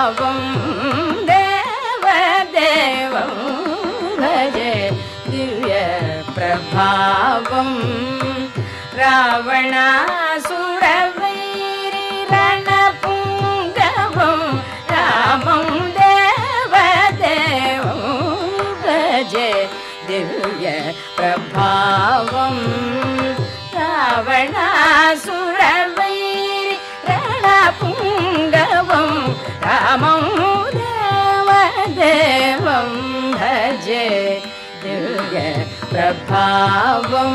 प्रभावं देवदेवं भजे दिव्य प्रभावं रावणासुरवैरिरणपुङ्गवं रामं देवदेवं भजे दिव्य प्रभावं रावणासुरवैरिरणपुङ्गवं रामं देवदेवं भजे दिव्य प्रभावं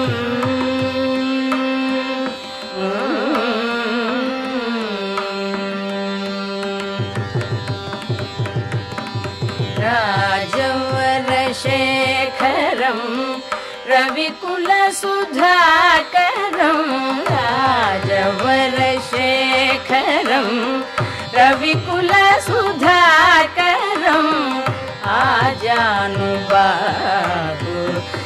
राजवरशेखरं रविकुलसुधाकरं राजवरशेखरं रविकुलसुधाकरं आजानुबाहु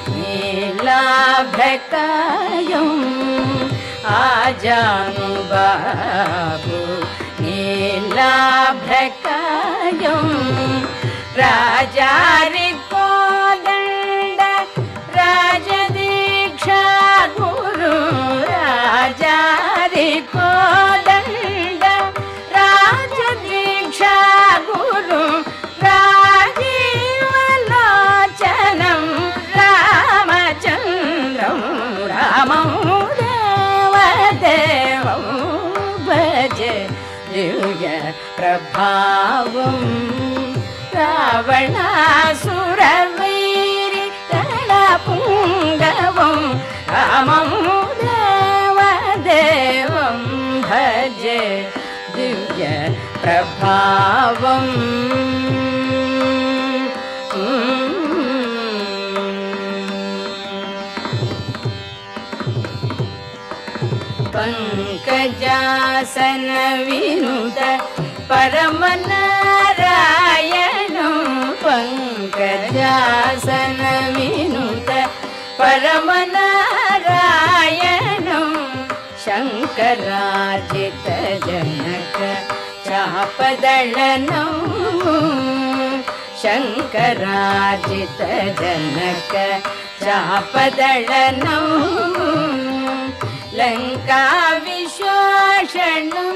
नीलाभकायं आजानुबाहु नीलाभकायं राजारिकोदण्ड राजदीक्षागुरु राजारिकोदण्ड राजदीक्षागुरु राजीवलोचनं रामचन्द्रं रामं देवदेवं भजे दिव्य प्रभावं रावणासुरवैरिरणपुङ्गवं रामं देवदेवं भजे दिव्य प्रभावं पङ्कजासनविनुत परमनारायणं पङ्कजासनविनुत परमनारायणं शङ्करार्जितजनक चापदळनं शङ्करार्जितजनक चापदळनं लङ्काविश्वासनं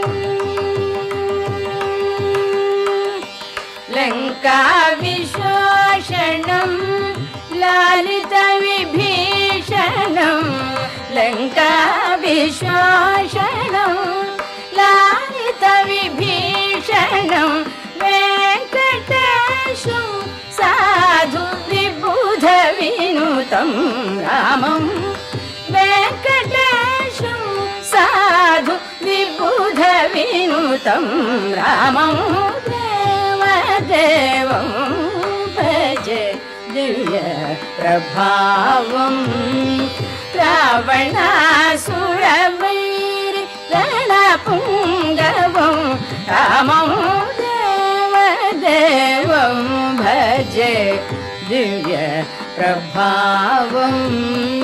लङ्काविश्वासनं लालितविभीषणं लङ्काविश्वासनं लालितविभीषणं वेङ्कटेशं साधु विबुधविनुतं रामं वेङ्कटेशं साधु विबुधविनुतं रामं देवदेवं भजे दिव्य प्रभावं रावणासुरवैरिरणपुङ्गवं रामं देवदेवं भजे दिव्य प्रभावं